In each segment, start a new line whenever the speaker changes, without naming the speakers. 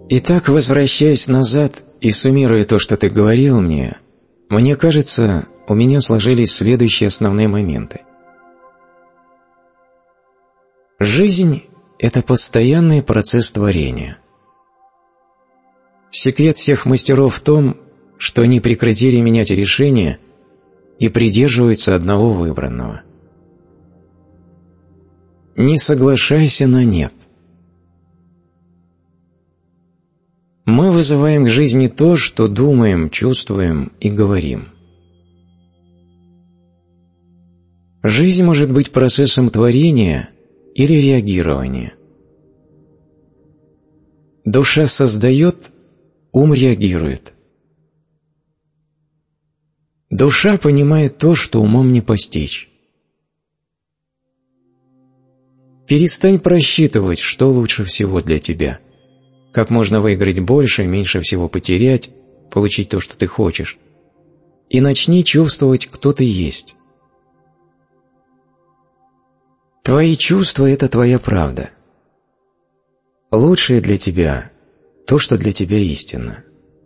Итак, возвращаясь назад и суммируя то, что ты говорил мне кажется, у меня сложились следующие основные моменты. Жизнь – это постоянный процесс творения. Секрет всех мастеров в том, что они прекратили менять решения и придерживаются одного выбранного. Не соглашайся на «нет». Мы вызываем к жизни то, что думаем, чувствуем и говорим. Жизнь может быть процессом творения или реагирования. Душа создает, ум реагирует. Душа понимает то, что умом не постичь. Перестань просчитывать, что лучше всего для тебя. Как можно выиграть больше, меньше всего потерять, получить то, что ты хочешь. И начни чувствовать, кто ты есть. Твои чувства – это твоя правда. Лучшее для тебя – то, что для тебя истинно.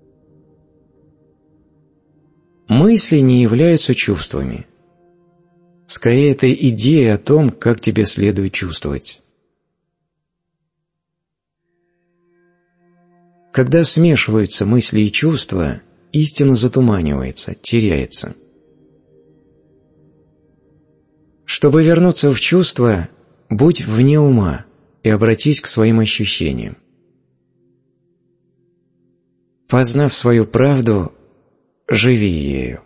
Мысли не являются чувствами. Скорее, это идея о том, как тебе следует чувствовать. Когда смешиваются мысли и чувства, истина затуманивается, теряется. Чтобы вернуться в чувства, будь вне ума и обратись к своим ощущениям. Познав свою правду, живи ею.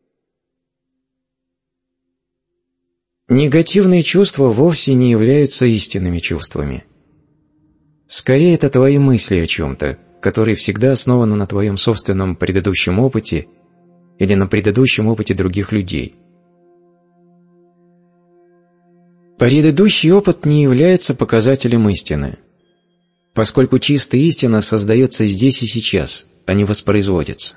Негативные чувства вовсе не являются истинными чувствами. Скорее, это твои мысли о чем-то, которые всегда основаны на твоем собственном предыдущем опыте или на предыдущем опыте других людей. Предыдущий опыт не является показателем истины, поскольку чистая истина создается здесь и сейчас, а не воспроизводится.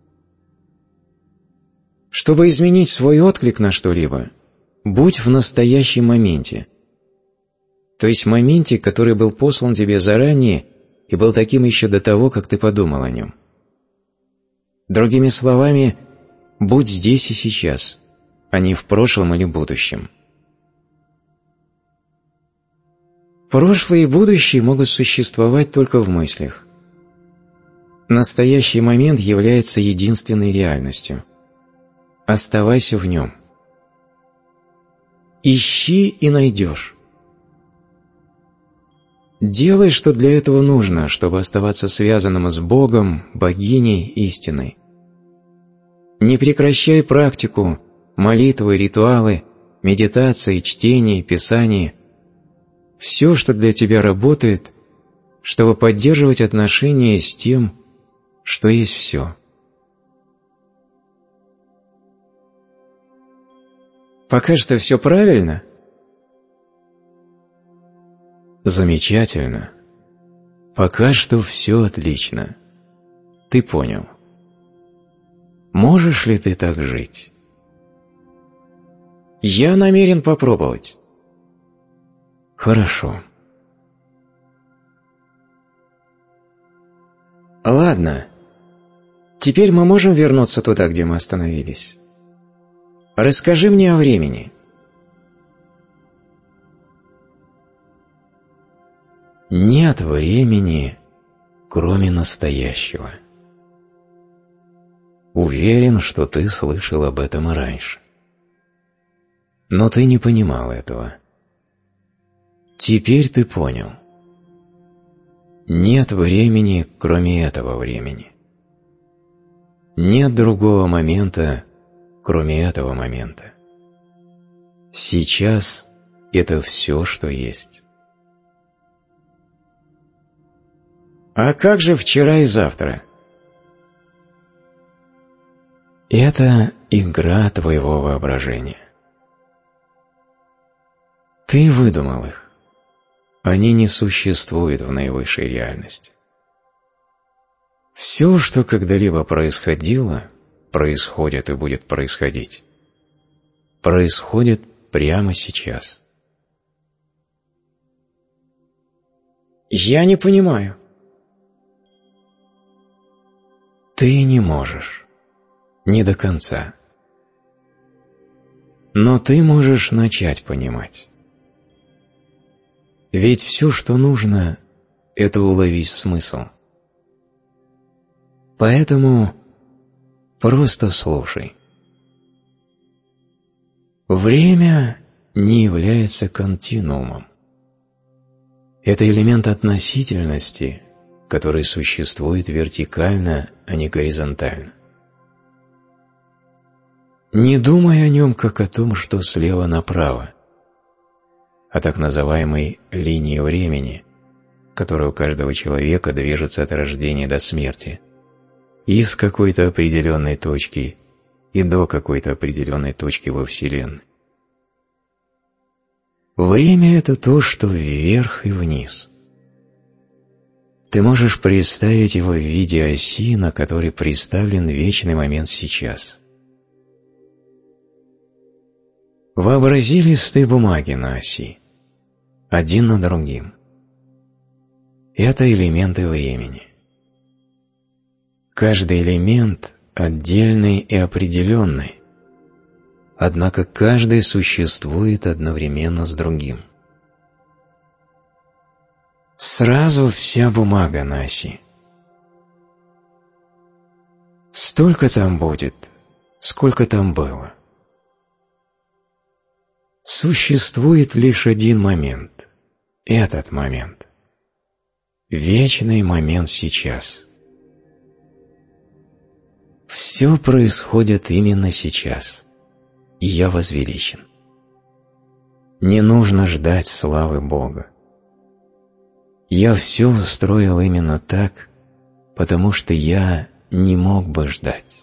Чтобы изменить свой отклик на что-либо, будь в настоящем моменте, то есть в моменте, который был послан тебе заранее и был таким еще до того, как ты подумал о нем. Другими словами, будь здесь и сейчас, а не в прошлом или будущем. Прошлое и будущее могут существовать только в мыслях. Настоящий момент является единственной реальностью. Оставайся в нем. Ищи и найдешь. Делай, что для этого нужно, чтобы оставаться связанным с Богом, богиней, истиной. Не прекращай практику, молитвы, ритуалы, медитации, чтение, писание. Все, что для тебя работает, чтобы поддерживать отношения с тем, что есть все. Пока что все правильно? Замечательно. Пока что все отлично. Ты понял. Можешь ли ты так жить? Я намерен попробовать. Хорошо. Ладно. Теперь мы можем вернуться туда, где мы остановились. Расскажи мне о времени. Нет времени, кроме настоящего. Уверен, что ты слышал об этом и раньше. Но ты не понимал этого. Теперь ты понял. Нет времени, кроме этого времени. Нет другого момента, кроме этого момента. Сейчас – это все, что есть. А как же вчера и завтра? Это игра твоего воображения. Ты выдумал их. Они не существуют в наивысшей реальности. Все, что когда-либо происходило, происходит и будет происходить. Происходит прямо сейчас. Я не понимаю. Ты не можешь. Не до конца. Но ты можешь начать понимать. Ведь все, что нужно, это уловить смысл. Поэтому просто слушай. Время не является континуумом. Это элемент относительности, который существует вертикально, а не горизонтально. Не думай о нем как о том, что слева направо, о так называемой линии времени, которая у каждого человека движется от рождения до смерти, из какой-то определенной точки и до какой-то определенной точки во Вселенной. Время – это то, что вверх и вниз. Ты можешь представить его в виде оси, на которой представлен вечный момент сейчас. Вообрази листы бумаги на оси, один над другим. Это элементы времени. Каждый элемент отдельный и определенный, однако каждый существует одновременно с другим. Сразу вся бумага на оси. Столько там будет, сколько там было. Существует лишь один момент, этот момент. Вечный момент сейчас. Все происходит именно сейчас, и я возвеличен. Не нужно ждать славы Бога. Я все устроил именно так, потому что я не мог бы ждать.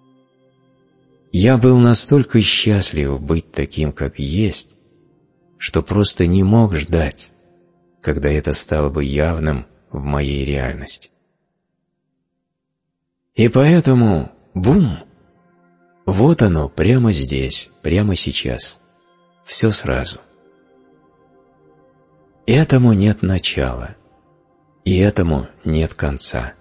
Я был настолько счастлив быть таким, как есть, что просто не мог ждать, когда это стало бы явным в моей реальности. И поэтому, бум, вот оно прямо здесь, прямо сейчас, все сразу. Этому нет начала, и этому нет конца.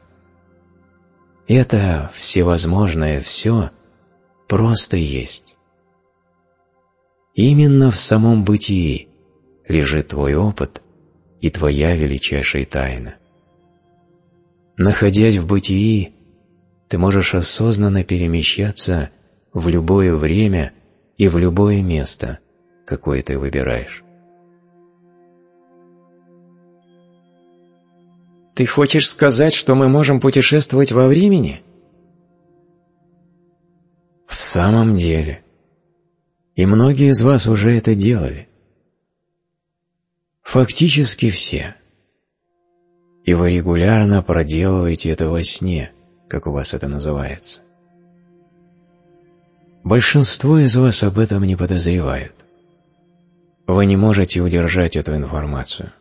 Это всевозможное все просто есть. Именно в самом бытии лежит твой опыт и твоя величайшая тайна. Находясь в бытии, ты можешь осознанно перемещаться в любое время и в любое место, какое ты выбираешь. Ты хочешь сказать, что мы можем путешествовать во времени? В самом деле. И многие из вас уже это делали. Фактически все. И вы регулярно проделываете это во сне, как у вас это называется. Большинство из вас об этом не подозревают. Вы не можете удержать эту информацию.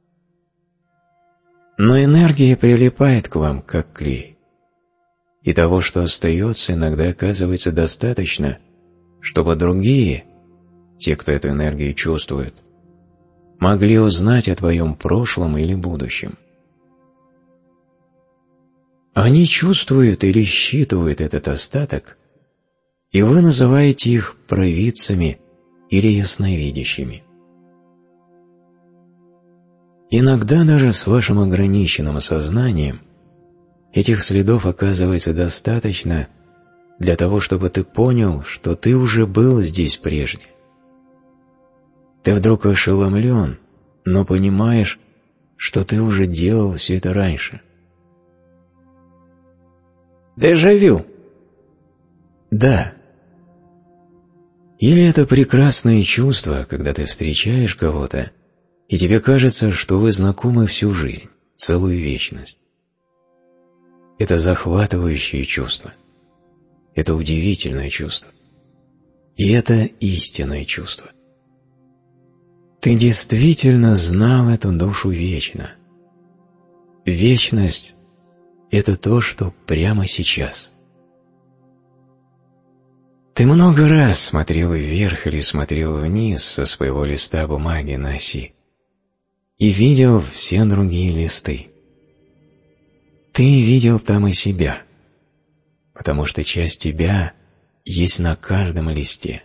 Но энергия прилипает к вам, как клей. И того, что остается, иногда оказывается достаточно, чтобы другие, те, кто эту энергию чувствует, могли узнать о твоем прошлом или будущем. Они чувствуют или считывают этот остаток, и вы называете их провидцами или ясновидящими. Иногда даже с вашим ограниченным сознанием этих следов оказывается достаточно для того, чтобы ты понял, что ты уже был здесь прежде. Ты вдруг ошеломлен, но понимаешь, что ты уже делал все это раньше. Дежавю. Да. Или это прекрасное чувство, когда ты встречаешь кого-то, и тебе кажется, что вы знакомы всю жизнь, целую вечность. Это захватывающее чувство. Это удивительное чувство. И это истинное чувство. Ты действительно знал эту душу вечно. Вечность – это то, что прямо сейчас. Ты много раз смотрел вверх или смотрел вниз со своего листа бумаги на оси и видел все другие листы. Ты видел там и себя, потому что часть тебя есть на каждом листе.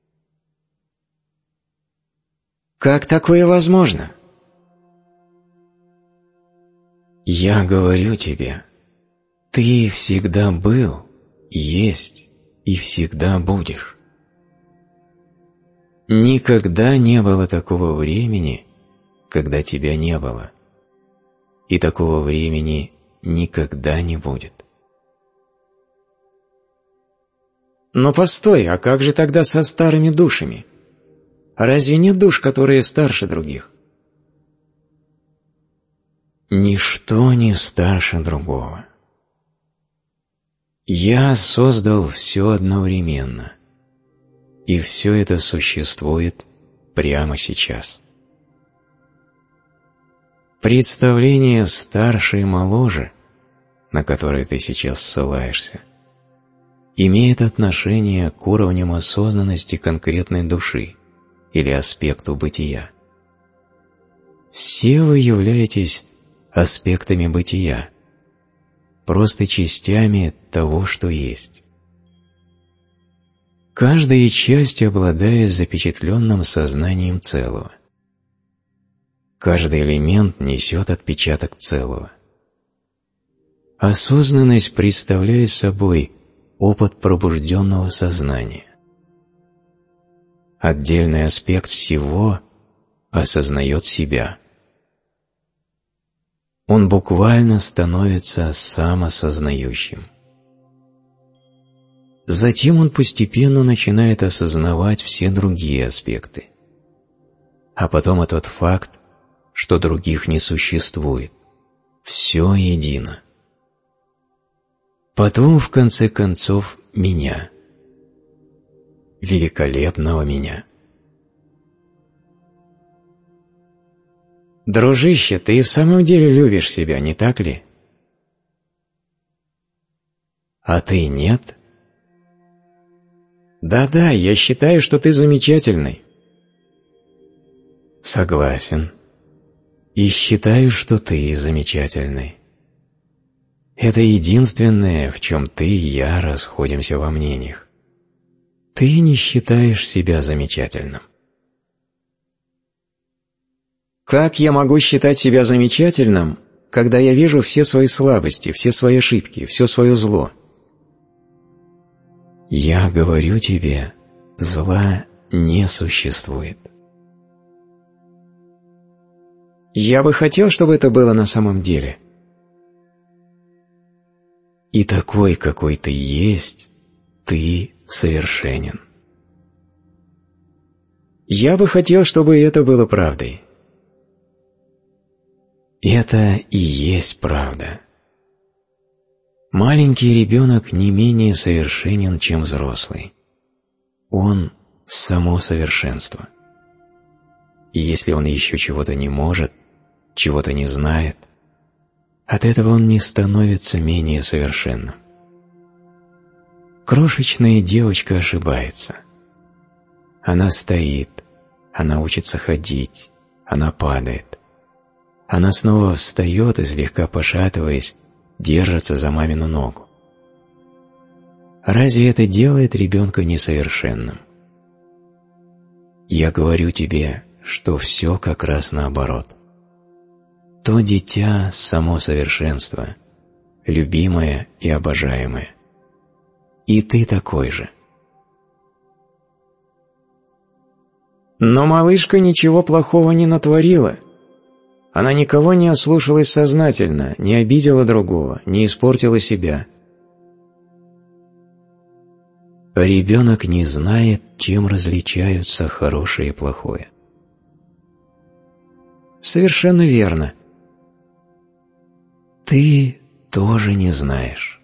Как такое возможно?
Я говорю тебе, ты всегда был, есть и всегда будешь. Никогда не было такого времени, когда тебя не было, и такого времени никогда не будет.
Но постой, а как же тогда со старыми душами? Разве нет душ, которые старше других?
Ничто не старше другого. Я создал все одновременно, и все это существует прямо сейчас. Представление старше и моложе, на которое ты сейчас ссылаешься, имеет отношение к уровням осознанности конкретной души или аспекту бытия. Все вы являетесь аспектами бытия, просто частями того, что есть. Каждая часть обладает запечатленным сознанием целого. Каждый элемент несет отпечаток целого. Осознанность представляет собой опыт пробужденного сознания. Отдельный аспект всего осознает себя. Он буквально становится самосознающим. Затем он постепенно начинает осознавать все другие аспекты. А потом и тот факт, что других не существует. Все едино. Потом, в конце концов, меня. Великолепного меня.
Дружище, ты и в самом деле любишь себя, не так ли?
А ты нет?
Да-да, я считаю, что ты замечательный.
Согласен. И считаю, что ты замечательный. Это единственное, в чем ты и я расходимся во мнениях. Ты не считаешь себя замечательным.
Как я могу считать себя замечательным, когда я вижу все свои слабости, все свои ошибки, все свое зло?
Я говорю тебе, зла не существует.
Я бы хотел, чтобы это было на самом деле.
И такой, какой ты есть, ты совершенен.
Я бы хотел, чтобы это было правдой.
Это и есть правда. Маленький ребенок не менее совершенен, чем взрослый. Он – само совершенство. И если он еще чего-то не может, чего-то не знает, от этого он не становится менее совершенным. Крошечная девочка ошибается. Она стоит, она учится ходить, она падает. Она снова встает и, слегка пошатываясь, держится за мамину ногу. Разве это делает ребенка несовершенным? Я говорю тебе, что все как раз наоборот. То дитя – само совершенство, любимое и обожаемое. И ты такой же.
Но малышка ничего плохого не натворила. Она никого не ослушалась сознательно, не обидела другого, не испортила себя.
Ребенок не знает, чем различаются хорошее и плохое.
Совершенно верно.
Ты тоже не знаешь.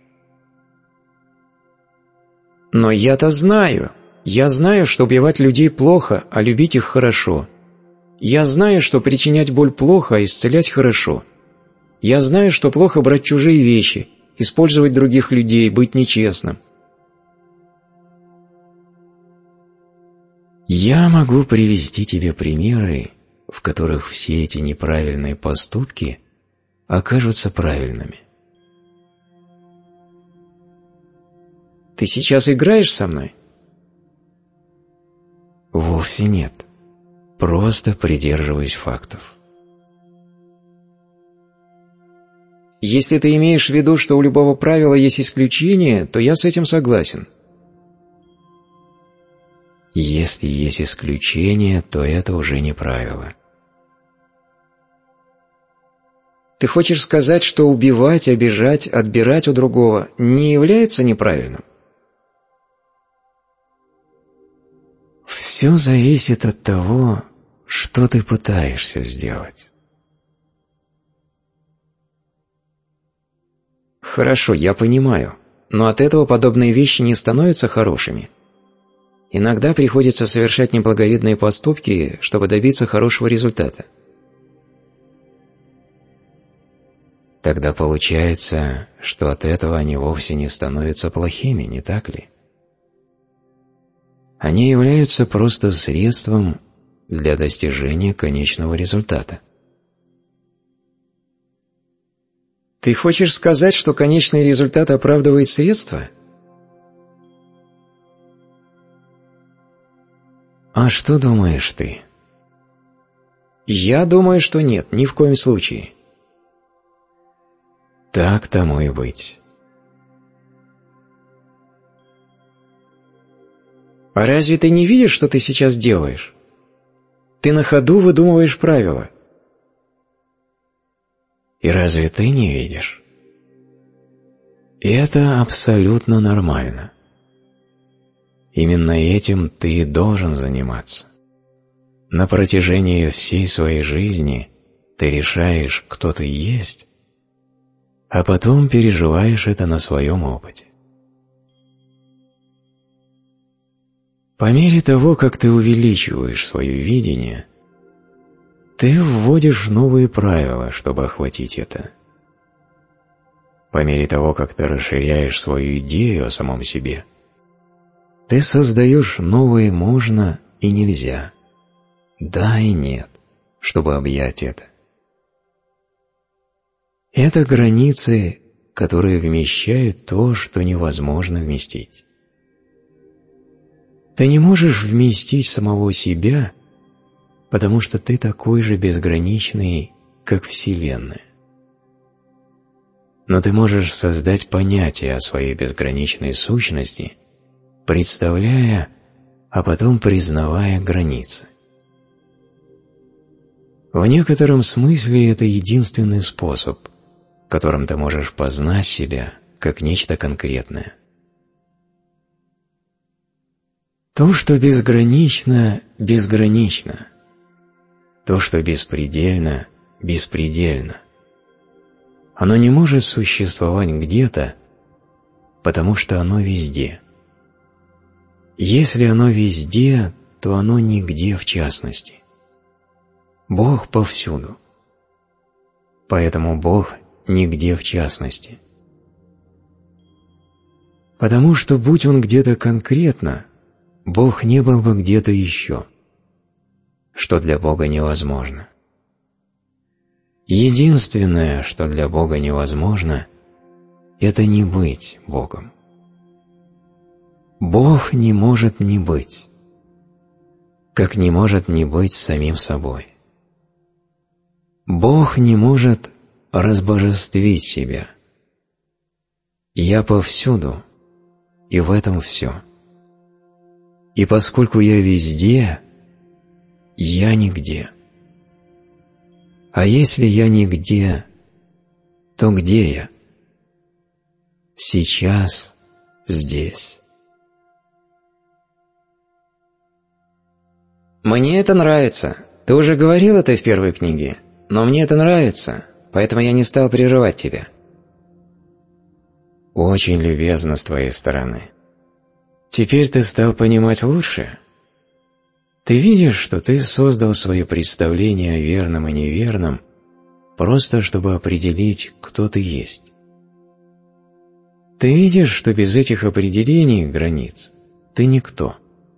Но я-то знаю. Я знаю, что убивать людей плохо, а любить их хорошо. Я знаю, что причинять боль плохо, а исцелять хорошо. Я знаю, что плохо брать чужие вещи, использовать других людей, быть нечестным.
Я могу привести тебе примеры, в которых все эти неправильные поступки окажутся правильными.
Ты сейчас играешь со мной?
Вовсе нет. Просто придерживаюсь фактов.
Если ты имеешь в виду, что у любого правила есть исключение, то я с этим согласен.
Если есть исключение, то это уже не правило.
Ты хочешь сказать, что убивать, обижать, отбирать у другого не является неправильным?
Все зависит от того, что ты пытаешься сделать.
Хорошо, я понимаю, но от этого подобные вещи не становятся хорошими. Иногда приходится совершать неблаговидные поступки, чтобы добиться хорошего результата.
Тогда получается, что от этого они вовсе не становятся плохими, не так ли? Они являются просто средством для достижения конечного результата.
Ты хочешь сказать, что конечный результат оправдывает средства?
А что думаешь ты?
Я думаю, что нет, ни в коем случае.
Так тому и быть.
А разве ты не видишь, что ты сейчас делаешь? Ты на ходу выдумываешь правила.
И разве ты не видишь? И это абсолютно нормально. Именно этим ты и должен заниматься. На протяжении всей своей жизни ты решаешь, кто ты есть, а потом переживаешь это на своем опыте. По мере того, как ты увеличиваешь свое видение, ты вводишь новые правила, чтобы охватить это. По мере того, как ты расширяешь свою идею о самом себе, ты создаешь новые «можно» и «нельзя», «да» и «нет», чтобы объять это. Это границы, которые вмещают то, что невозможно вместить. Ты не можешь вместить самого себя, потому что ты такой же безграничный, как Вселенная. Но ты можешь создать понятие о своей безграничной сущности, представляя, а потом признавая границы. В некотором смысле это единственный способ, которым ты можешь познать себя как нечто конкретное. То, что безгранично, безгранично. То, что беспредельно, беспредельно. Оно не может существовать где-то, потому что оно везде. Если оно везде, то оно нигде в частности. Бог повсюду. Поэтому Бог нигде в частности. Потому что, будь Он где-то конкретно, Бог не был бы где-то еще, что для Бога невозможно. Единственное, что для Бога невозможно, это не быть Богом. Бог не может не быть, как не может не быть самим собой. Бог не может разбожествить себя. Я повсюду, и в этом все. И поскольку я везде, я нигде. А если я нигде, то где я? Сейчас, здесь.
Мне это нравится. Ты уже говорил это в первой книге, но мне это нравится, поэтому я не стал прерывать тебя.
Очень любезно с твоей стороны. Теперь ты стал понимать лучше? Ты видишь, что ты создал свое представление о верном и неверном, просто чтобы определить, кто ты есть. Ты видишь, что без этих определений, границ, ты никто.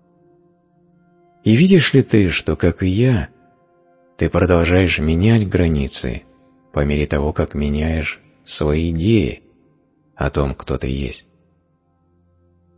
И видишь ли ты, что, как и я, ты продолжаешь менять границы по мере того, как меняешь свои идеи о том, кто ты есть?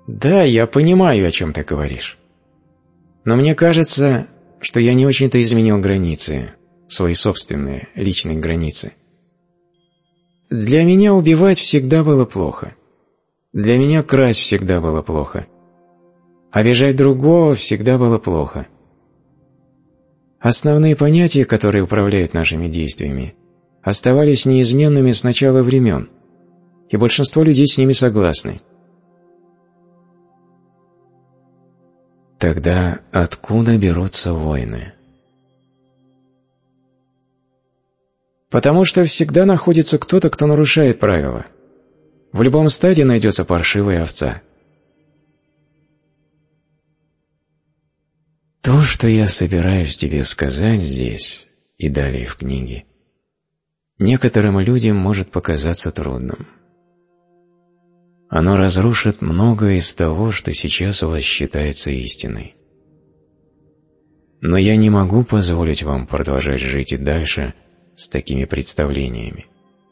Да, я понимаю, о чем ты говоришь. Но мне кажется, что я не очень-то изменил границы, свои собственные, личные границы. Для меня убивать всегда было плохо. Для меня красть всегда было плохо. Обижать другого всегда было плохо. Основные понятия, которые управляют нашими действиями, оставались неизменными с начала времен, и большинство людей с ними согласны. Тогда откуда берутся войны? Потому что всегда находится кто-то, кто нарушает правила. В любом стаде найдется паршивая овца. То, что я собираюсь тебе сказать здесь и далее в книге, некоторым людям может показаться трудным. Оно разрушит многое из того, что сейчас у вас считается истиной. Но я не могу позволить вам продолжать жить и дальше с такими представлениями.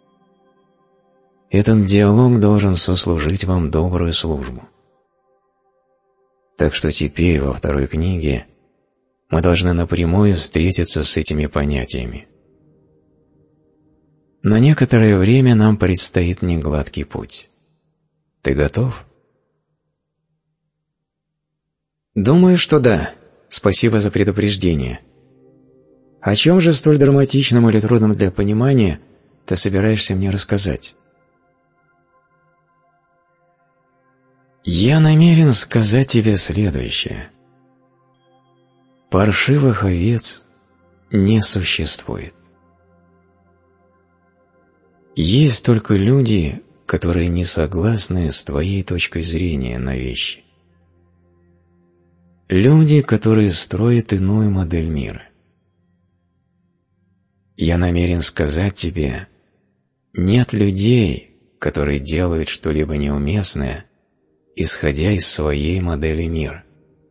Этот диалог должен сослужить вам добрую службу. Так что теперь во второй книге мы должны напрямую встретиться с этими понятиями. На некоторое время нам предстоит негладкий путь. Ты готов? Думаю, что да. Спасибо за предупреждение. О чем же столь драматичном или трудном для понимания ты собираешься мне рассказать? Я намерен сказать тебе следующее. Паршивых овец не существует. Есть только люди, которые не согласны с твоей точкой зрения на вещи. Люди, которые строят иную модель мира. Я намерен сказать тебе, нет людей, которые делают что-либо неуместное, исходя из своей модели мира.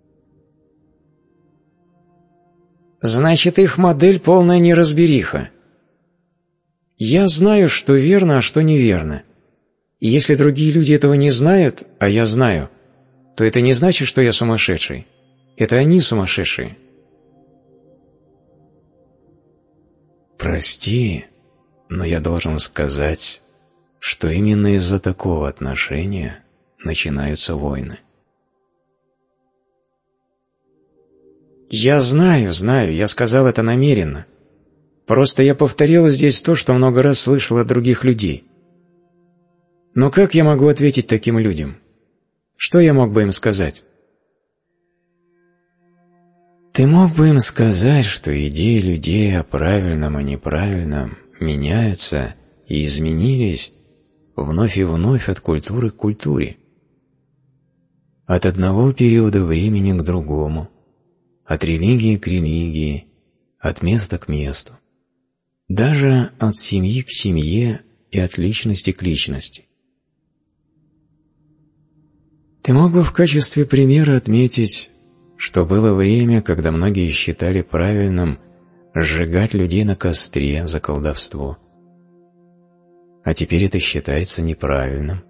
Значит, их модель полная неразбериха. Я знаю, что верно, а что неверно. И если другие люди этого не знают, а я знаю, то это не значит, что я сумасшедший. Это они сумасшедшие. Прости, но я должен сказать, что именно из-за такого отношения начинаются войны. Я знаю, я сказал это намеренно. Просто я повторил здесь то, что много раз слышал от других людей. Но как я могу ответить таким людям? Что я мог бы им сказать? Ты мог бы им сказать, что идеи людей о правильном и неправильном меняются и изменились вновь и вновь от культуры к культуре. От одного периода времени к другому, от религии к религии, от места к месту, даже от семьи к семье и от личности к личности. Ты мог бы в качестве примера отметить, что было время, когда многие считали правильным сжигать людей на костре за колдовство, а теперь это считается неправильным.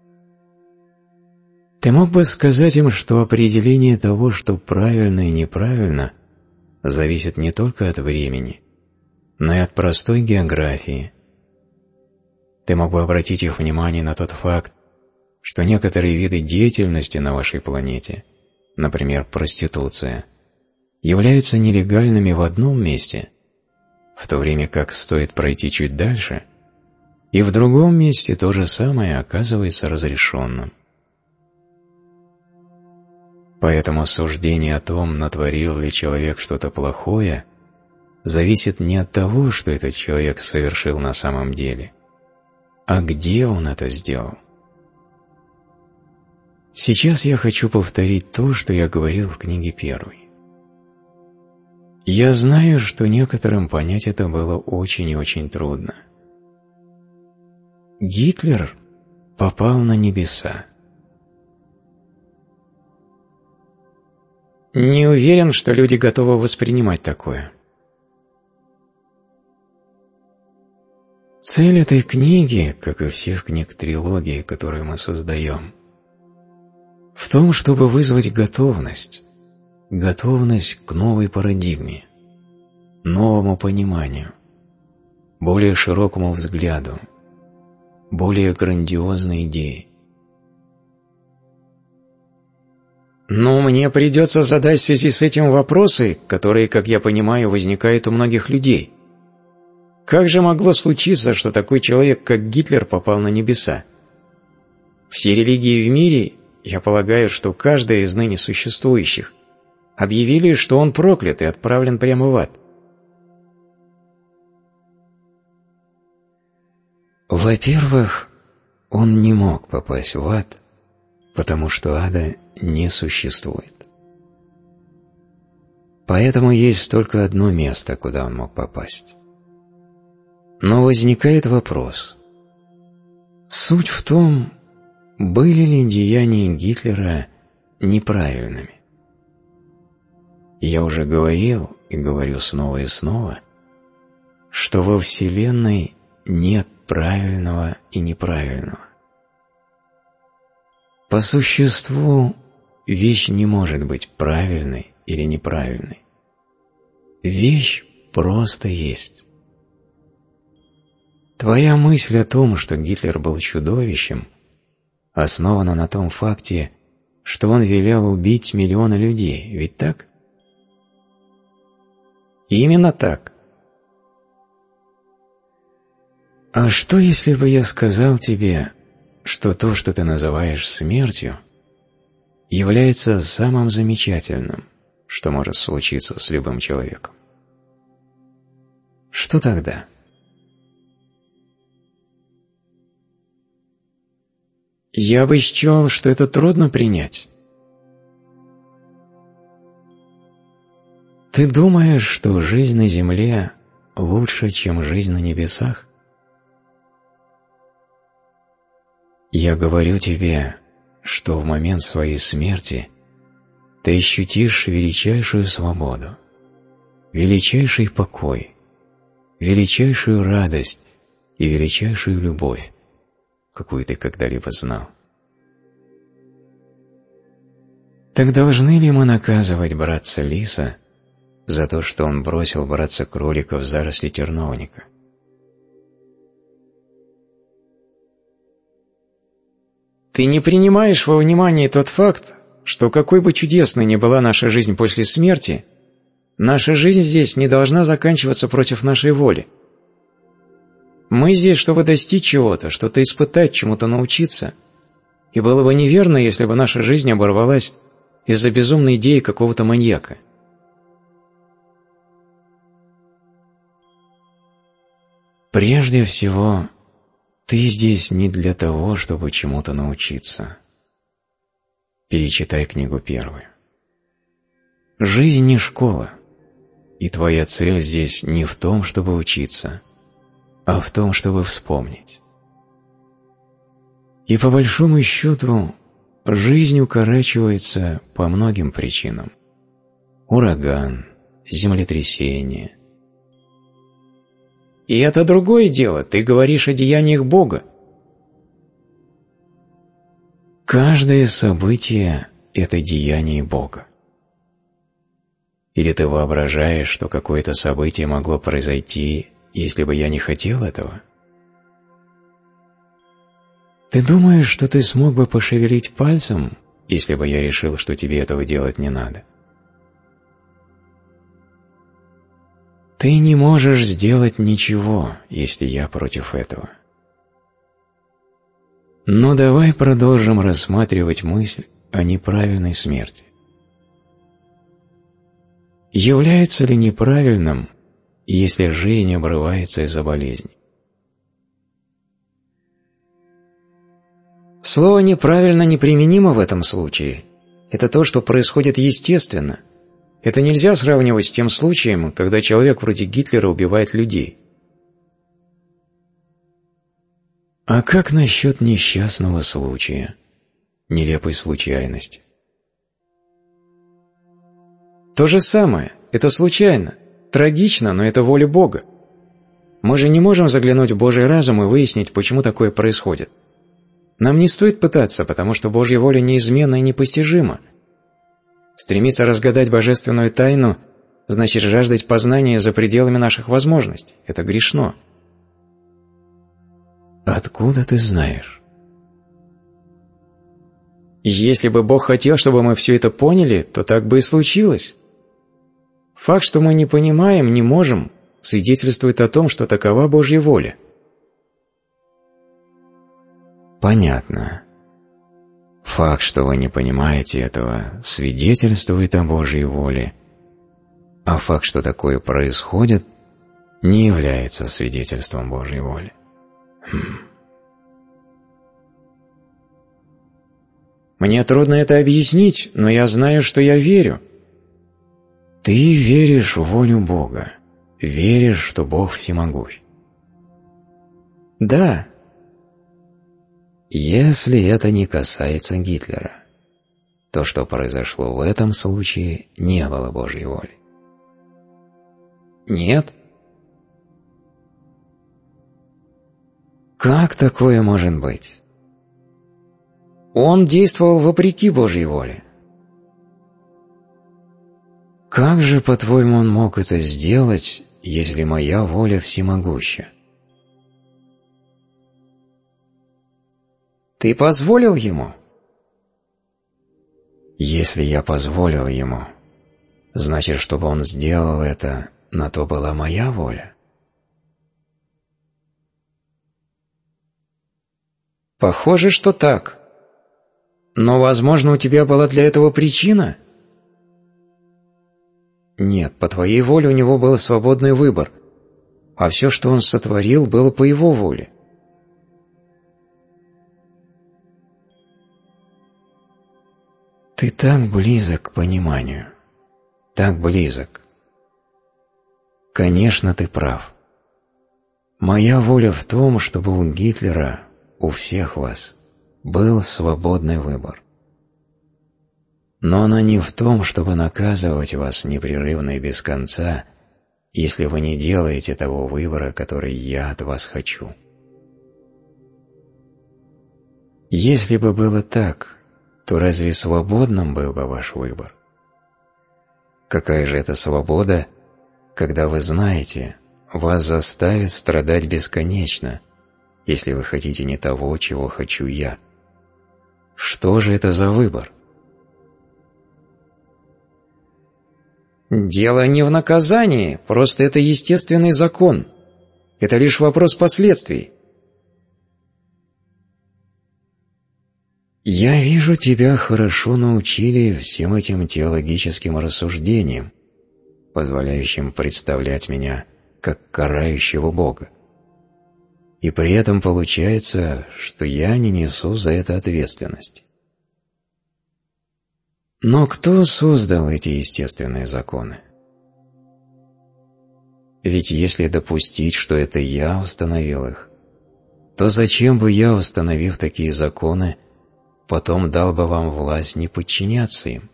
Ты мог бы сказать им, что определение того, что правильно и неправильно, зависит не только от времени, но и от простой географии. Ты мог бы обратить их внимание на тот факт, что некоторые виды деятельности на вашей планете, например, проституция, являются нелегальными в одном месте, в то время как стоит пройти чуть дальше, и в другом месте то же самое оказывается разрешенным. Поэтому суждение о том, натворил ли человек что-то плохое, зависит не от того, что этот человек совершил на самом деле, а где он это сделал. Сейчас я хочу повторить то, что я говорил в книге первой. Я знаю, что некоторым понять это было очень и очень трудно. Гитлер попал на небеса. Не уверен, что люди готовы воспринимать такое. Цель этой книги, как и всех книг трилогии, которые мы создаем,
В том, чтобы вызвать готовность к новой парадигме, новому пониманию, более широкому взгляду, более грандиозной идее.
Но мне придется задать в связи с этим вопросы, которые, как я понимаю, возникают у многих людей. Как же могло случиться, что такой человек, как Гитлер, попал на небеса? Все религии в мире, я полагаю, что каждая из ныне существующих, объявили, что он проклят и отправлен прямо в ад.
Во-первых, он не мог попасть в ад, потому что ада не существует. Поэтому есть только одно место, куда он мог попасть. Но возникает вопрос. Суть в том, были ли деяния Гитлера неправильными. Я уже говорил и говорю снова и снова, что во Вселенной нет правильного и неправильного. По существу, вещь не может быть правильной или неправильной. Вещь просто есть. Твоя мысль о том, что Гитлер был чудовищем, основана на том факте, что он велел убить миллионы людей, ведь так?
Именно так.
А что, если бы я сказал тебе, что то, что ты называешь смертью, является самым замечательным, что может случиться с любым человеком? Что тогда?
Я бы счел, что это трудно принять.
Ты думаешь, что жизнь на земле лучше, чем жизнь на небесах? Я говорю тебе, что в момент своей смерти ты ощутишь величайшую свободу, величайший покой, величайшую радость и величайшую любовь, какую ты когда-либо знал. Так должны ли мы наказывать братца Лиса за то, что он бросил братца Кролика в заросли терновника?
Ты не принимаешь во внимание тот факт, что какой бы чудесной ни была наша жизнь после смерти, наша жизнь здесь не должна заканчиваться против нашей воли. Мы здесь, чтобы достичь чего-то, что-то испытать, чему-то научиться. И было бы неверно, если бы наша жизнь оборвалась из-за безумной идеи какого-то маньяка.
Прежде всего, ты здесь не для того, чтобы чему-то научиться. Перечитай книгу первую. Жизнь не школа, и твоя цель здесь не в том, чтобы учиться, а в том, чтобы вспомнить. И по большому счету, жизнь укорачивается по многим причинам. Ураган, землетрясение.
И это другое дело, ты говоришь о деяниях Бога.
Каждое событие – это деяние Бога. Или ты воображаешь, что какое-то событие могло произойти, если бы я не хотел этого? Ты думаешь, что ты смог бы пошевелить пальцем, если бы я решил, что тебе этого делать не надо? Ты не можешь сделать ничего, если я против этого. Но давай продолжим рассматривать мысль о неправильной смерти. Является ли неправильным, если жизнь обрывается из-за болезни?
Слово «неправильно» неприменимо в этом случае. Это то, что происходит естественно. Это нельзя сравнивать с тем случаем, когда человек вроде Гитлера убивает людей.
А как насчет несчастного случая, нелепой случайности?
То же самое. Это случайно. Трагично, но это воля Бога. Мы же не можем заглянуть в Божий разум и выяснить, почему такое происходит. Нам не стоит пытаться, потому что Божья воля неизменна и непостижима. Стремиться разгадать божественную тайну значит жаждать познания за пределами наших возможностей. Это грешно.
Откуда ты знаешь?
Если бы Бог хотел, чтобы мы все это поняли, то так бы и случилось. Факт, что мы не понимаем, не можем, свидетельствует о том, что такова Божья воля.
Понятно. Факт, что вы не понимаете этого, свидетельствует о Божьей воле, а факт, что такое происходит, не является свидетельством Божьей воли.
Мне трудно это объяснить, но я знаю, что я верю.
Ты веришь в волю Бога, веришь, что Бог всемогущ.
Да.
Если это не касается Гитлера, то, что произошло в этом случае, не было Божьей воли.
Нет.
Как такое может быть?
Он действовал вопреки Божьей воле.
Как же, по-твоему, он мог это сделать, если моя воля всемогуща?
Ты позволил ему?
Если я позволил ему, значит, чтобы он сделал это, на то была моя воля.
Похоже, что так. Но, возможно, у тебя была для этого причина? Нет, по твоей воле у него был свободный выбор, а все, что он сотворил, было по его воле.
Ты так близок к пониманию, так близок. Конечно, ты прав. Моя воля в том, чтобы у Гитлера, у всех вас, был свободный выбор. Но она не в том, чтобы наказывать вас непрерывно и без конца, если вы не делаете того выбора, который я от вас хочу. Если бы было так, то разве свободным был бы ваш выбор? Какая же это свобода, когда вы знаете, вас заставят страдать бесконечно, если вы хотите не того, чего хочу я? Что же это за выбор?
Дело не в наказании, просто это естественный закон. Это лишь вопрос последствий.
Я вижу, тебя хорошо научили всем этим теологическим рассуждениям, позволяющим представлять меня как карающего Бога. И при этом получается, что я не несу за это ответственности. Но кто создал эти естественные законы? Ведь если допустить, что это я установил их, то зачем бы я, установив такие законы, потом дал бы вам власть не подчиняться им?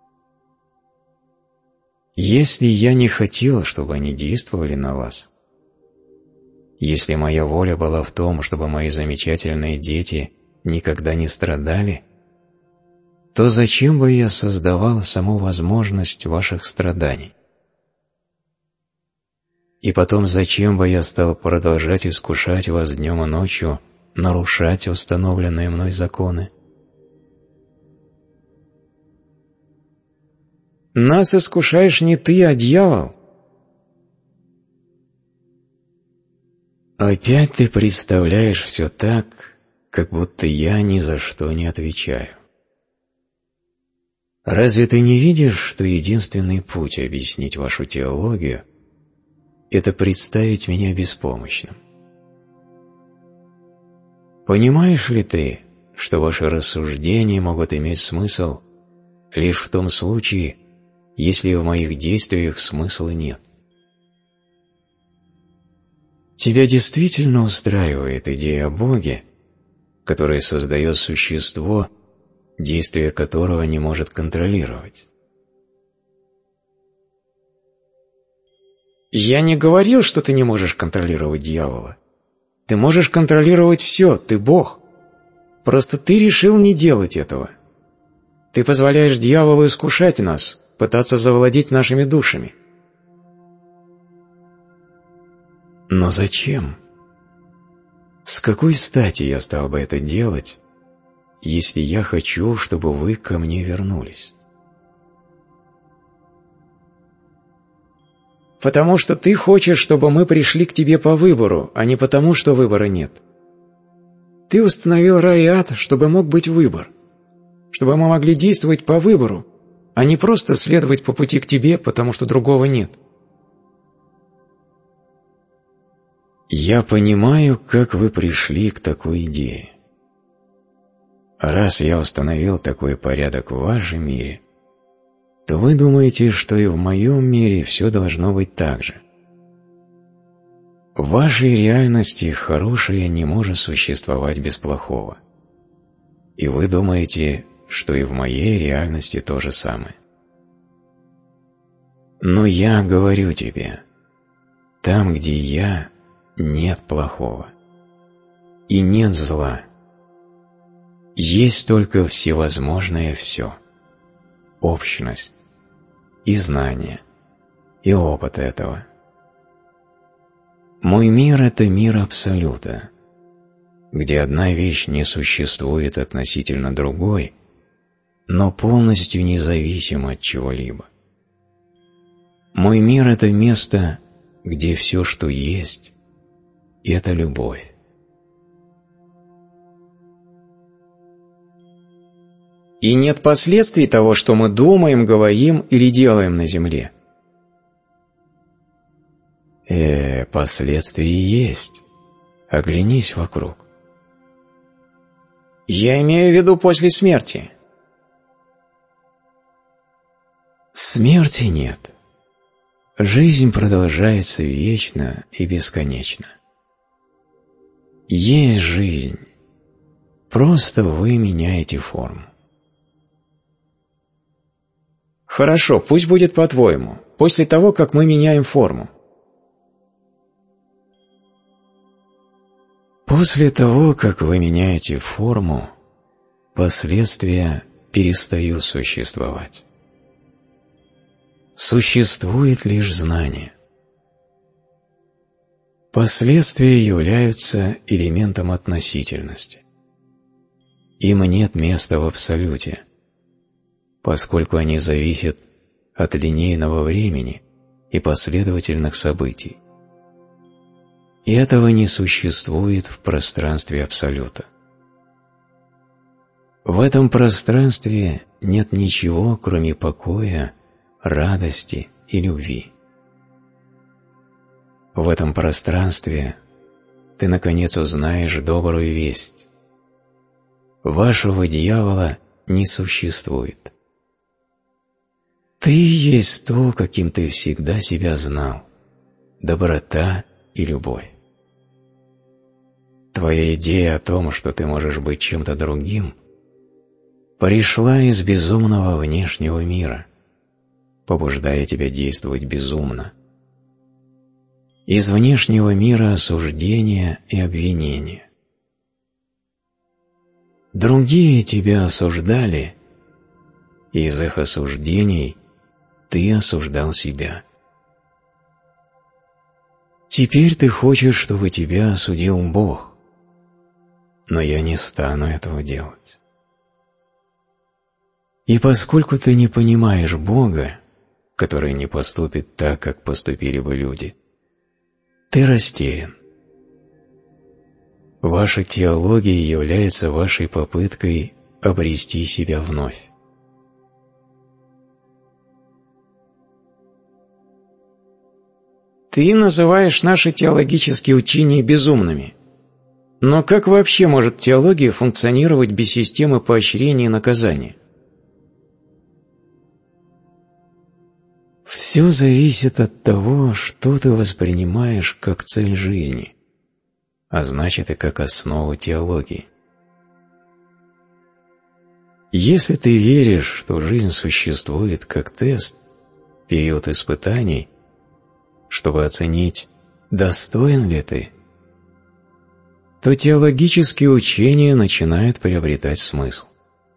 Если я не хотел, чтобы они действовали на вас, если моя воля была в том, чтобы мои замечательные дети никогда не страдали, то зачем бы я создавал саму возможность ваших страданий? И потом зачем бы я стал продолжать искушать вас днем и ночью, нарушать установленные мной законы?
Нас искушаешь не ты, а дьявол.
Опять ты представляешь все так, как будто я ни за что не отвечаю. Разве ты не видишь, что единственный путь объяснить вашу теологию – это представить меня беспомощным? Понимаешь ли ты, что ваши рассуждения могут иметь смысл лишь в том случае, если в моих действиях смысла нет? Тебя действительно устраивает идея о Боге, которая создает существо, действие которого не может контролировать?
Я не говорил, что ты не можешь контролировать дьявола. Ты можешь контролировать все, ты Бог. Просто ты решил не делать этого. Ты позволяешь дьяволу искушать нас, пытаться завладеть нашими душами.
Но зачем? С какой стати я стал бы это делать, если я хочу, чтобы вы ко мне вернулись?
Потому что ты хочешь, чтобы мы пришли к тебе по выбору, а не потому, что выбора нет. Ты установил рай и ад, чтобы мог быть выбор, чтобы мы могли действовать по выбору, а не просто следовать по пути к тебе, потому что другого нет.
Я понимаю, как вы пришли к такой идее. Раз я установил такой порядок в вашем мире, то вы думаете, что и в моем мире все должно быть так же. В вашей реальности хорошее не может существовать без плохого. И вы думаете, что и в моей реальности то же самое. Но я говорю тебе, там, где я, нет плохого. И нет зла. Есть только всевозможное все. Общность, и знание, и опыт этого. Мой мир – это мир Абсолюта, где одна вещь не существует относительно другой, но полностью независима от чего-либо. Мой мир – это место, где все, что есть, это любовь.
И нет последствий того, что мы думаем, говорим или делаем на земле.
Последствия есть. Оглянись вокруг.
Я имею в виду после смерти.
Смерти нет. Жизнь продолжается вечно и бесконечно. Есть жизнь. Просто вы меняете форму.
Хорошо, пусть будет по-твоему, после того, как мы меняем форму.
После того, как вы меняете форму, последствия перестают существовать. Существует лишь знание. Последствия являются элементом относительности. Им нет места в Абсолюте, поскольку они зависят от линейного времени и последовательных событий. И этого не существует в пространстве Абсолюта. В этом пространстве нет ничего, кроме покоя, радости и любви. В этом пространстве ты, наконец, узнаешь добрую весть. Вашего дьявола не существует. Ты есть то, каким ты всегда себя знал – доброта и любовь. Твоя идея о том, что ты можешь быть чем-то другим, пришла из безумного внешнего мира, побуждая тебя действовать безумно. Из внешнего мира осуждения и обвинения. Другие тебя осуждали, и из их осуждений ты осуждал себя. Теперь ты хочешь, чтобы тебя осудил Бог, но я не стану этого делать. И поскольку ты не понимаешь Бога, который не поступит так, как поступили бы люди, ты растерян. Ваша теология является вашей попыткой обрести себя вновь.
Ты называешь наши теологические учения безумными. Но как вообще может теология функционировать без системы поощрения и наказания?
Все зависит от того, что ты воспринимаешь как цель жизни, а значит и как основу теологии. Если ты веришь, что жизнь существует как тест, период испытаний, чтобы оценить, достоин ли ты, то теологические учения начинают приобретать смысл.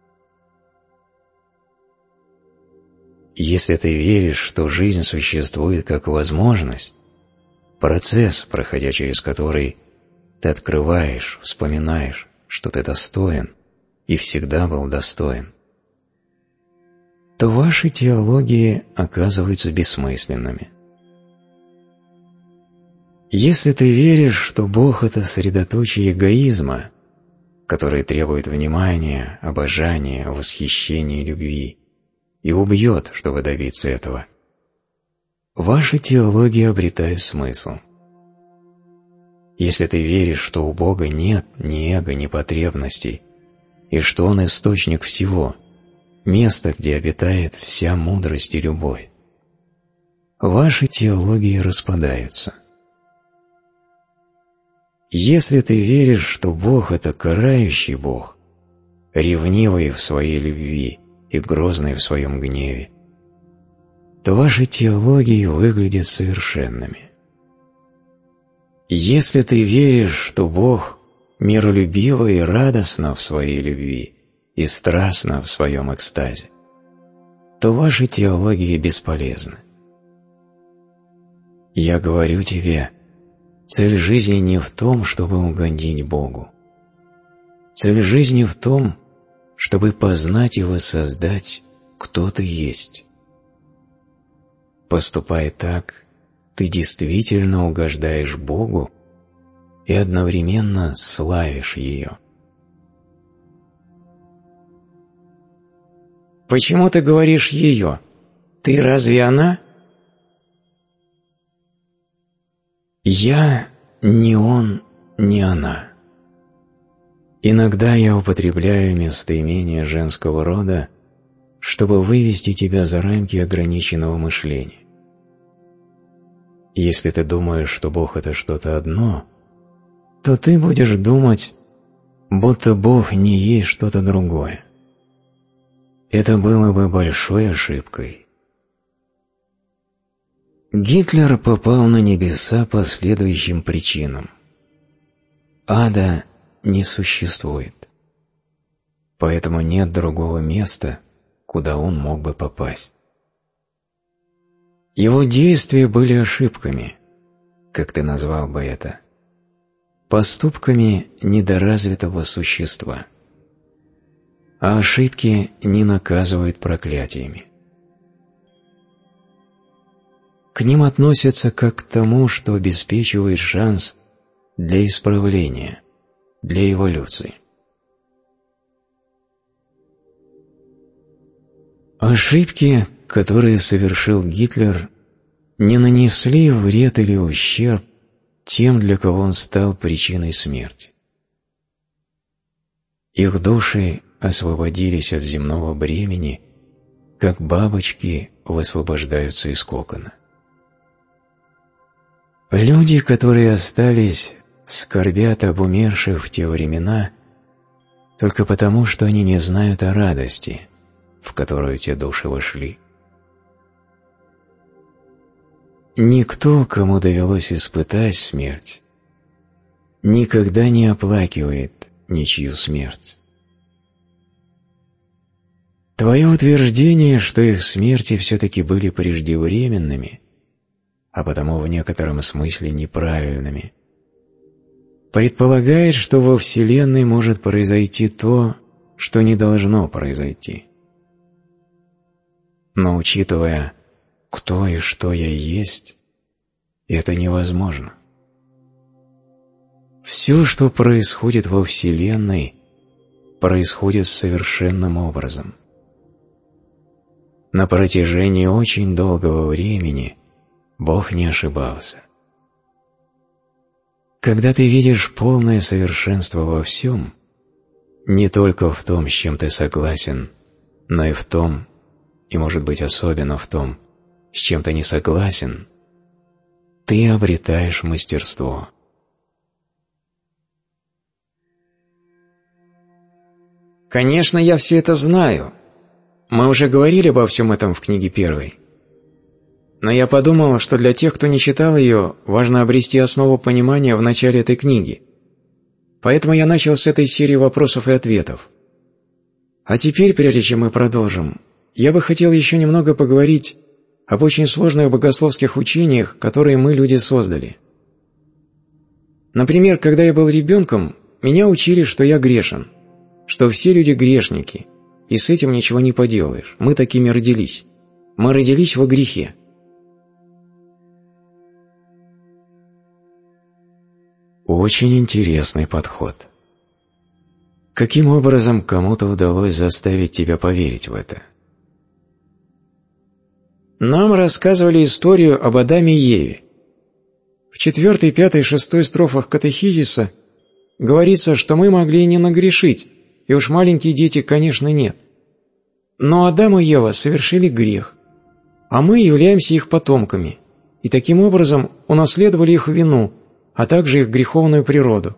Если ты веришь, что жизнь существует как возможность, процесс, проходя через который ты открываешь, вспоминаешь, что ты достоин и всегда был достоин, то ваши теологии оказываются бессмысленными. Если ты веришь, что Бог – это средоточие эгоизма, который требует внимания, обожания, восхищения и любви, и убьет, чтобы добиться этого, ваши теологии обретают смысл. Если ты веришь, что у Бога нет ни эго, ни потребностей, и что Он источник всего, место, где обитает вся мудрость и любовь, ваши теологии распадаются. Если ты веришь, что Бог – это карающий Бог, ревнивый в своей любви и грозный в своем гневе, то ваши теологии выглядят совершенными. Если ты веришь, что Бог миролюбиво и радостно в своей любви и страстно в своем экстазе, то ваши теологии бесполезны. Я говорю тебе, цель жизни не в том, чтобы угодить Богу. Цель жизни в том, чтобы познать и воссоздать, кто ты есть. Поступая так, ты действительно угождаешь Богу и одновременно славишь Ее.
Почему ты говоришь «ее»? Ты разве она?
Я не он, не она. Иногда я употребляю местоимение женского рода, чтобы вывести тебя за рамки ограниченного мышления. Если ты думаешь, что Бог – это что-то одно, то ты будешь думать, будто Бог не есть что-то другое. Это было бы большой ошибкой. Гитлер попал на небеса по следующим причинам. Ада не существует, поэтому нет другого места, куда он мог бы попасть. Его действия были ошибками, как ты назвал бы это, поступками недоразвитого существа. А ошибки не наказывают проклятиями. К ним относятся как к тому, что обеспечивает шанс для исправления, для эволюции. Ошибки, которые совершил Гитлер, не нанесли вред или ущерб тем, для кого он стал причиной смерти. Их души освободились от земного бремени, как бабочки высвобождаются из кокона. Люди, которые остались, скорбят об умерших в те времена только потому, что они не знают о радости, в которую те души вошли. Никто, кому довелось испытать смерть, никогда не оплакивает ничью смерть. Твое утверждение, что их смерти все-таки были преждевременными, а потому в некотором смысле неправильными, предполагает, что во Вселенной может произойти то, что не должно произойти. Но учитывая, кто и что я есть, это невозможно. Все, что происходит во Вселенной, происходит совершенным образом. На протяжении очень долгого времени Бог не ошибался. Когда ты видишь полное совершенство во всем, не только в том, с чем ты согласен, но и в том, и, может быть, особенно в том, с чем ты не согласен, ты обретаешь мастерство.
Конечно, я все это знаю. Мы уже говорили обо всем этом в книге 1. Но я подумал, что для тех, кто не читал ее, важно обрести основу понимания в начале этой книги. Поэтому я начал с этой серии вопросов и ответов. А теперь, прежде чем мы продолжим, я бы хотел еще немного поговорить об очень сложных богословских учениях, которые мы, люди, создали. Например, когда я был ребенком, меня учили, что я грешен, что все люди грешники, и с этим ничего не поделаешь. Мы такими родились. Мы родились во грехе.
Очень интересный подход. Каким образом кому-то удалось заставить тебя поверить в это?
Нам рассказывали историю об Адаме и Еве. В 4, 5, 6 строфах катехизиса говорится, что мы могли не нагрешить, и уж маленькие дети, конечно, нет. Но Адам и Ева совершили грех, а мы являемся их потомками, и таким образом унаследовали их вину, а также их греховную природу.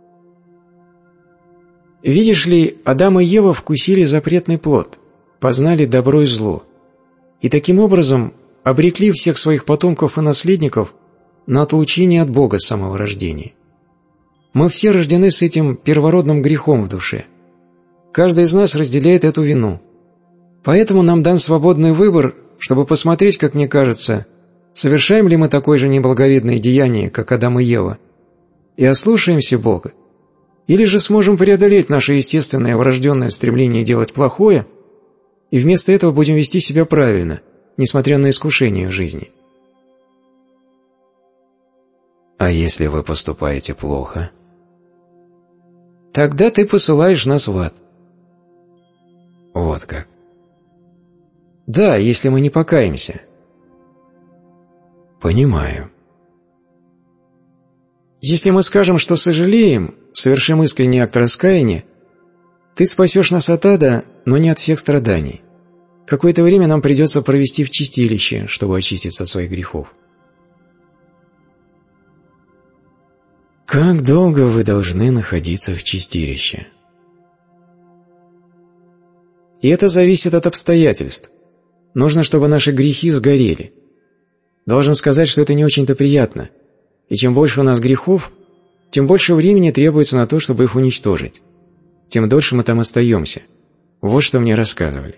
Видишь ли, Адам и Ева вкусили запретный плод, познали добро и зло, и таким образом обрекли всех своих потомков и наследников на отлучение от Бога с самого рождения. Мы все рождены с этим первородным грехом в душе. Каждый из нас разделяет эту вину. Поэтому нам дан свободный выбор, чтобы посмотреть, как мне кажется, совершаем ли мы такое же неблаговидное деяние, как Адам и Ева, и ослушаемся Бога, или же сможем преодолеть наше естественное врожденное стремление делать плохое и вместо этого будем вести себя правильно, несмотря на искушения в жизни.
А если вы поступаете плохо?
Тогда ты посылаешь нас в ад.
Вот как.
Да, если мы не покаемся.
Понимаю.
Если мы скажем, что сожалеем, совершим искренний акт раскаяния, ты спасешь нас от ада, но не от всех страданий. Какое-то время нам придется провести в чистилище, чтобы очиститься от своих грехов.
Как долго вы должны находиться в чистилище?
И это зависит от обстоятельств. Нужно, чтобы наши грехи сгорели. Должен сказать, что это не очень-то приятно. И чем больше у нас грехов, тем больше времени требуется на то, чтобы их уничтожить. Тем дольше мы там остаемся. Вот что мне рассказывали.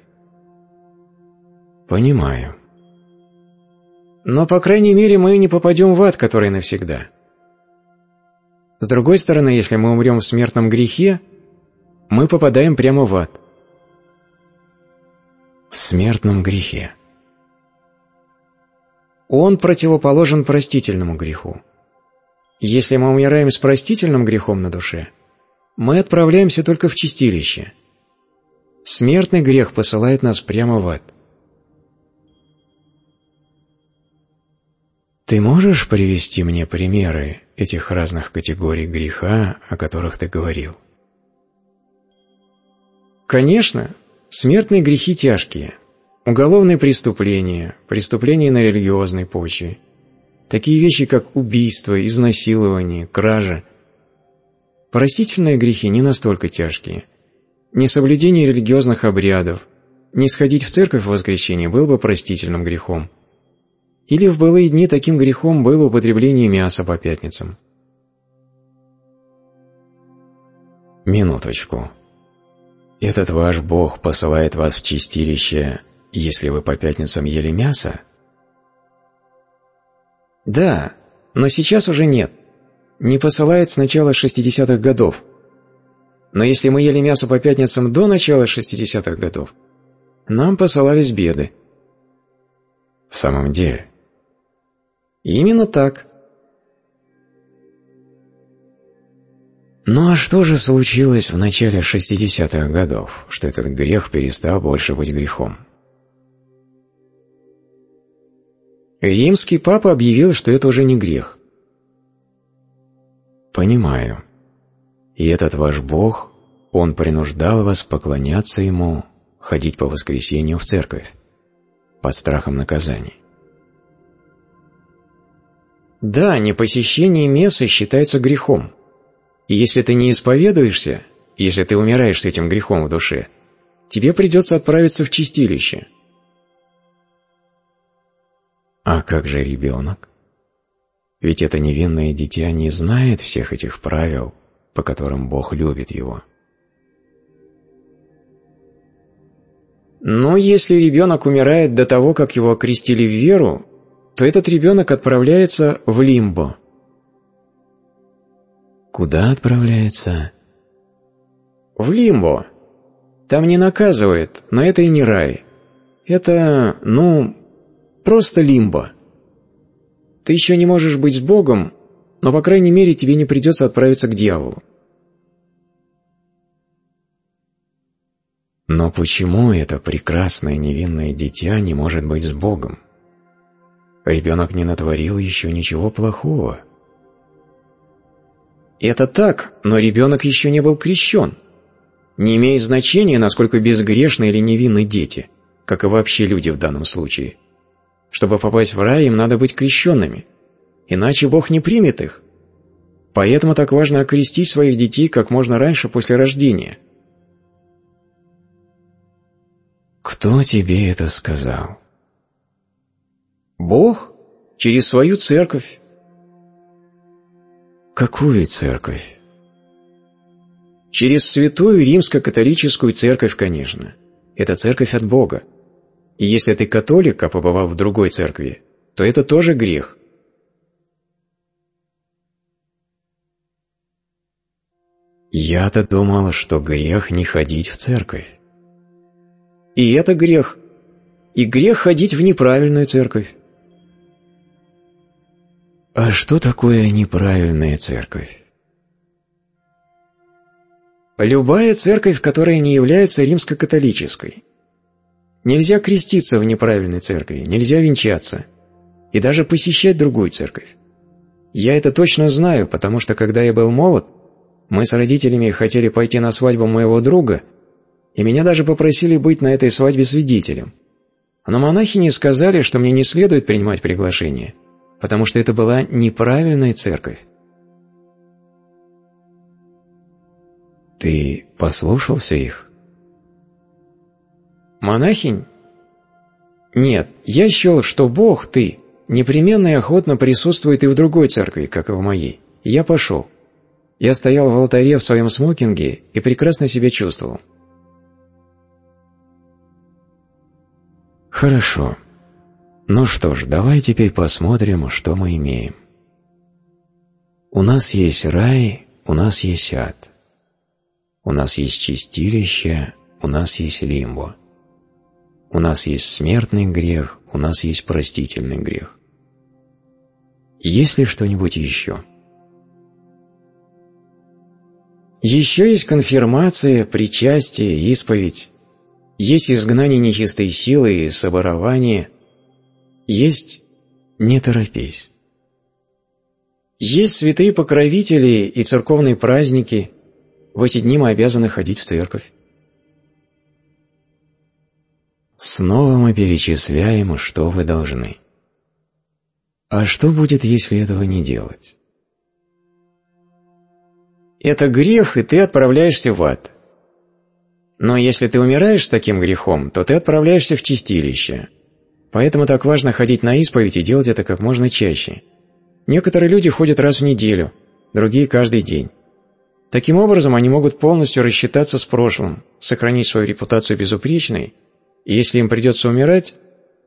Понимаю.
Но, по крайней мере, мы не попадем в ад, который навсегда. С другой стороны, если мы умрем в смертном грехе, мы попадаем прямо в ад.
В смертном грехе.
Он противоположен простительному греху. Если мы умираем с простительным грехом на душе, мы отправляемся только в чистилище. Смертный грех посылает нас прямо в ад.
Ты можешь привести мне примеры этих разных категорий греха, о которых ты говорил?
Конечно, смертные грехи тяжкие. Уголовные преступления, преступления на религиозной почве. Такие вещи, как убийство, изнасилование, кража. Простительные грехи не настолько тяжкие. Несоблюдение религиозных обрядов, не сходить в церковь в воскресенье было бы простительным грехом. Или в былые дни таким грехом было употребление мяса по пятницам.
Минуточку. Этот ваш Бог посылает вас в чистилище, если вы по пятницам ели мясо?
Да, но сейчас уже нет. Не посылает с начала 60-х годов. Но если мы ели мясо по пятницам до начала 60-х годов, нам посылались беды.
В самом деле?
Именно так.
Ну а что же случилось в начале 60-х годов, что этот грех перестал больше быть грехом?
Римский папа объявил, что это уже не грех.
Понимаю. И этот ваш Бог, Он принуждал вас поклоняться Ему, ходить по воскресенью в церковь, под страхом наказания.
Да, непосещение мессы считается грехом. И если ты не исповедуешься, если ты умираешь с этим грехом в душе, тебе придется отправиться в чистилище.
А как же ребенок? Ведь это невинное дитя не знает всех этих правил по которым Бог любит его.
Но если ребенок умирает до того, как его окрестили в веру, то этот ребенок отправляется в лимбо.
Куда отправляется?
В лимбо. Там не наказывают, но это и не рай. Это, просто лимбо. Ты еще не можешь быть с Богом, но, по крайней мере, тебе не придется отправиться к дьяволу.
Но почему это прекрасное невинное дитя не может быть с Богом? Ребенок не натворил еще ничего плохого.
Это так, но ребенок еще не был крещен. Не имеет значения, насколько безгрешны или невинны дети, как и вообще люди в данном случае. Чтобы попасть в рай, им надо быть крещенными, иначе Бог не примет их. Поэтому так важно окрестить своих детей как можно раньше после рождения.
Кто тебе это сказал?
Бог через свою церковь.
Какую церковь?
Через святую римско-католическую церковь, конечно. Это церковь от Бога. И если ты католик, а побывав в другой церкви, то это тоже грех.
Я-то думал, что грех не ходить в церковь.
И это грех. И грех ходить в неправильную церковь.
А что такое неправильная церковь?
Любая церковь, которая не является римско-католической. Нельзя креститься в неправильной церкви, нельзя венчаться. И даже посещать другую церковь. Я это точно знаю, потому что когда я был молод, мы с родителями хотели пойти на свадьбу моего друга, и меня даже попросили быть на этой свадьбе свидетелем. Но монахини сказали, что мне не следует принимать приглашение, потому что это была неправильная церковь.
Ты послушался их?
Монахинь? Нет, я счел, что Бог, ты, непременно и охотно присутствует и в другой церкви, как и в моей. И я пошел. Я стоял в алтаре в своем смокинге и прекрасно себя чувствовал.
Хорошо. Ну что ж, давай теперь посмотрим, что мы имеем. У нас есть рай, у нас есть ад. У нас есть чистилище, у нас есть лимбо. У нас есть смертный грех, у нас есть простительный грех. Есть ли что-нибудь еще?
Еще есть конфирмация, причастие, исповедь. Есть изгнание нечистой силы и соборование. Есть
«Не торопись».
Есть святые покровители и церковные праздники. В эти дни мы обязаны ходить в церковь.
Снова мы перечисляем, что вы должны. А что будет, если этого не делать?
Это грех, и ты отправляешься в ад. Но если ты умираешь с таким грехом, то ты отправляешься в чистилище. Поэтому так важно ходить на исповедь и делать это как можно чаще. Некоторые люди ходят раз в неделю, другие каждый день. Таким образом, они могут полностью рассчитаться с прошлым, сохранить свою репутацию безупречной, и если им придется умирать...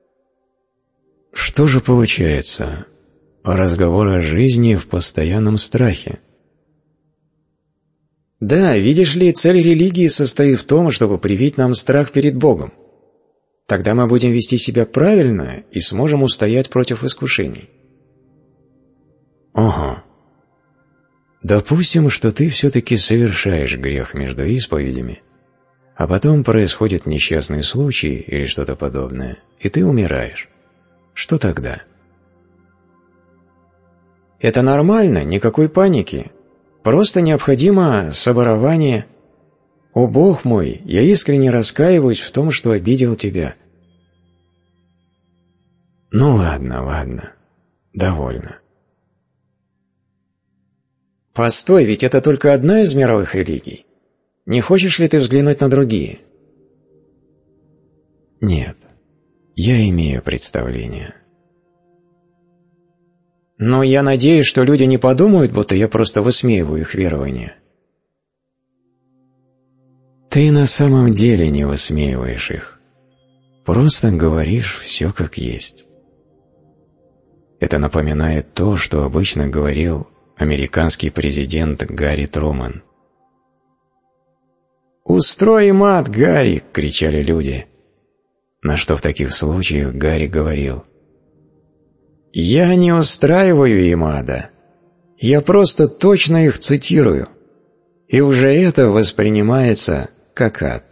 Что же получается? Разговор о жизни в постоянном страхе.
Да, видишь ли, цель религии состоит в том, чтобы привить нам страх перед Богом. Тогда мы будем вести себя правильно и сможем устоять против искушений.
Ага. Допустим, что ты все-таки совершаешь грех между исповедями, а потом происходит несчастный случай или что-то подобное, и ты умираешь. Что тогда?
Это нормально, никакой паники. Просто необходимо соборование. «О Бог мой, я искренне раскаиваюсь в том, что обидел Тебя».
Ну ладно, довольно.
Постой, ведь это только одна из мировых религий. Не хочешь ли ты взглянуть на другие?
Нет, я имею представление.
Но я надеюсь, что люди не подумают, будто я просто высмеиваю их верования.
Ты на самом деле не высмеиваешь их. Просто говоришь все как есть. Это напоминает то, что обычно говорил американский президент Гарри Трумэн. «Устрой им ад, Гарри!» — кричали люди. На что в таких случаях Гарри говорил: «Я не устраиваю им ада. Я просто точно их цитирую. И уже это воспринимается как ад».